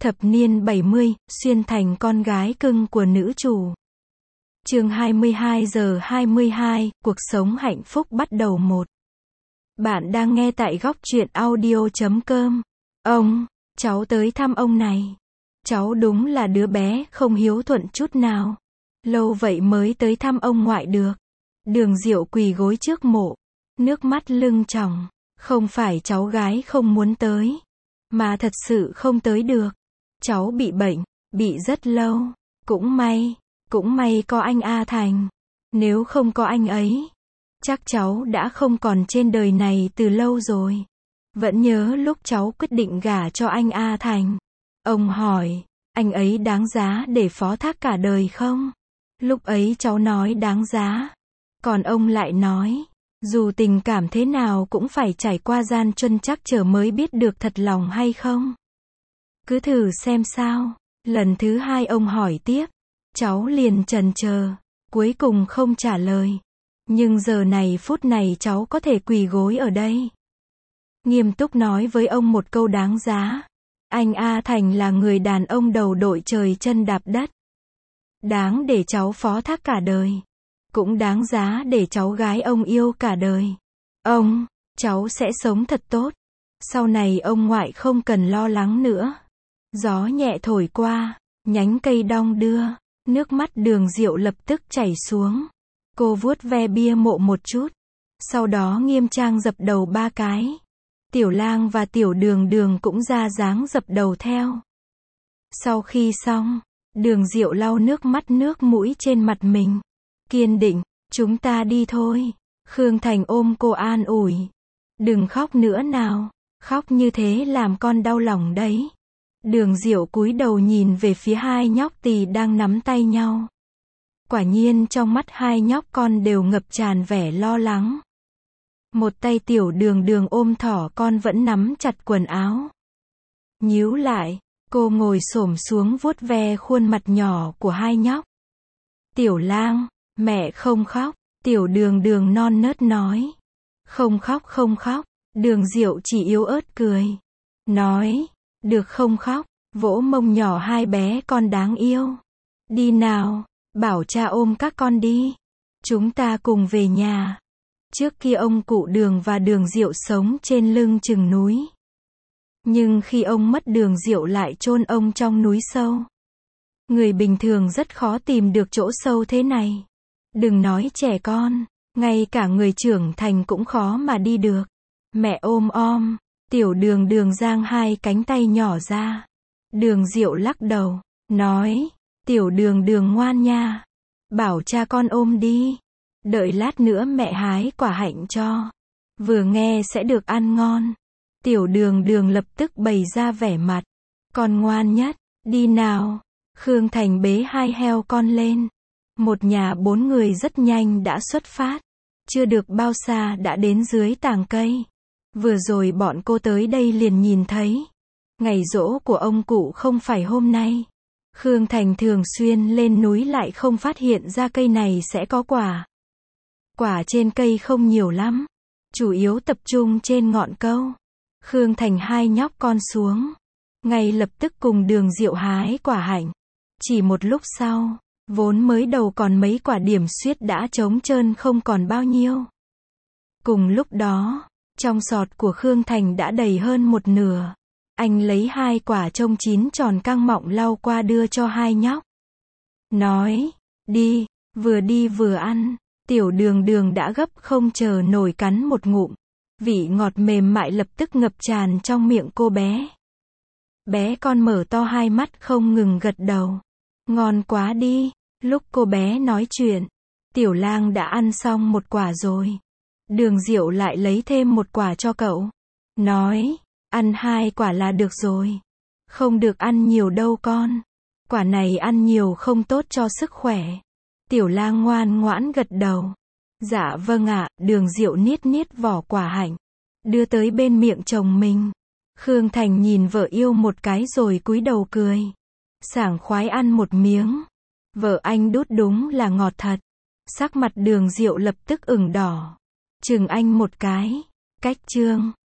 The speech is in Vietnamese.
Thập niên 70, xuyên thành con gái cưng của nữ chủ. Chương 22 giờ 22, cuộc sống hạnh phúc bắt đầu 1. Bạn đang nghe tại góc truyện audio.com. Ông, cháu tới thăm ông này. Cháu đúng là đứa bé không hiếu thuận chút nào. Lâu vậy mới tới thăm ông ngoại được. Đường Diệu quỳ gối trước mộ, nước mắt lưng tròng. Không phải cháu gái không muốn tới, mà thật sự không tới được. Cháu bị bệnh, bị rất lâu. Cũng may có anh A Thành. Nếu không có anh ấy, chắc cháu đã không còn trên đời này từ lâu rồi. Vẫn nhớ lúc cháu quyết định gả cho anh A Thành. Ông hỏi, anh ấy đáng giá để phó thác cả đời không? Lúc ấy cháu nói đáng giá. Còn ông lại nói, dù tình cảm thế nào cũng phải trải qua gian truân trắc trở mới biết được thật lòng hay không. Cứ thử xem sao. Lần thứ hai ông hỏi tiếp. Cháu liền chần chờ, cuối cùng không trả lời. Nhưng giờ này phút này cháu có thể quỳ gối ở đây, nghiêm túc nói với ông một câu đáng giá. Anh A Thành là người đàn ông đầu đội trời chân đạp đất. Đáng để cháu phó thác cả đời. Cũng đáng giá để cháu gái ông yêu cả đời. Ông, cháu sẽ sống thật tốt. Sau này ông ngoại không cần lo lắng nữa. Gió nhẹ thổi qua, nhánh cây đong đưa, nước mắt Đường Diệu lập tức chảy xuống. Cô vuốt ve bia mộ một chút, sau đó nghiêm trang dập đầu 3 cái. Tiểu Lang và Tiểu Đường Đường cũng ra dáng dập đầu theo. Sau khi xong, Đường Diệu lau nước mắt nước mũi trên mặt mình. Kiên định, chúng ta đi thôi. Khương Thành ôm cô an ủi. Đừng khóc nữa nào, khóc như thế làm con đau lòng đấy. Đường Diệu cúi đầu nhìn về phía hai nhóc tỳ đang nắm tay nhau. Quả nhiên trong mắt hai nhóc con đều ngập tràn vẻ lo lắng. Một tay Tiểu Đường Đường ôm thỏ con vẫn nắm chặt quần áo. Nhíu lại, cô ngồi xổm xuống vuốt ve khuôn mặt nhỏ của hai nhóc. Tiểu Lang, mẹ không khóc. Tiểu Đường Đường non nớt nói. Không khóc không khóc. Đường Diệu chỉ yếu ớt cười. Nói, được không khóc, vỗ mông nhỏ hai bé con đáng yêu. Đi nào, bảo cha ôm các con đi. Chúng ta cùng về nhà. Trước kia ông cụ Đường và Đường Diệu sống trên lưng chừng núi. Nhưng khi ông mất Đường Diệu lại chôn ông trong núi sâu. Người bình thường rất khó tìm được chỗ sâu thế này. Đừng nói trẻ con, ngay cả người trưởng thành cũng khó mà đi được. Mẹ ôm om. Tiểu Đường Đường giang hai cánh tay nhỏ ra. Đường Diệu lắc đầu, nói, Tiểu Đường Đường ngoan nha. Bảo cha con ôm đi. Đợi lát nữa mẹ hái quả hạnh cho. Vừa nghe sẽ được ăn ngon. Tiểu Đường Đường lập tức bày ra vẻ mặt. Con ngoan nhất, đi nào. Khương Thành bế hai heo con lên. Một nhà 4 người rất nhanh đã xuất phát. Chưa được bao xa đã đến dưới tàng cây. Vừa rồi bọn cô tới đây liền nhìn thấy. Ngày giỗ của ông cụ không phải hôm nay. Khương Thành thường xuyên lên núi lại không phát hiện ra cây này sẽ có quả. Quả trên cây không nhiều lắm. Chủ yếu tập trung trên ngọn câu. Khương Thành hai nhóc con xuống. Ngay lập tức cùng Đường Diệu hái quả hạnh. Chỉ một lúc sau, vốn mới đầu còn mấy quả điểm xuyết đã trống trơn không còn bao nhiêu. Cùng lúc đó, trong sọt của Khương Thành đã đầy hơn một nửa. Anh lấy 2 quả trông chín tròn căng mọng lau qua đưa cho hai nhóc. Nói, đi vừa ăn. Tiểu Đường Đường đã gấp không chờ nổi cắn một ngụm. Vị ngọt mềm mại lập tức ngập tràn trong miệng cô bé. Bé con mở to hai mắt không ngừng gật đầu. Ngon quá đi. Lúc cô bé nói chuyện, Tiểu Lang đã ăn xong một quả rồi. Đường Diệu lại lấy thêm một quả cho cậu. Nói, ăn 2 quả là được rồi. Không được ăn nhiều đâu con. Quả này ăn nhiều không tốt cho sức khỏe. Tiểu Lang ngoan ngoãn gật đầu. Dạ vâng ạ. Đường Diệu niết niết vỏ quả hạnh, đưa tới bên miệng chồng mình. Khương Thành nhìn vợ yêu một cái rồi cúi đầu cười. Sảng khoái ăn một miếng. Vợ anh đút đúng là ngọt thật. Sắc mặt Đường Diệu lập tức ửng đỏ. Chừng anh một cái. Cách chương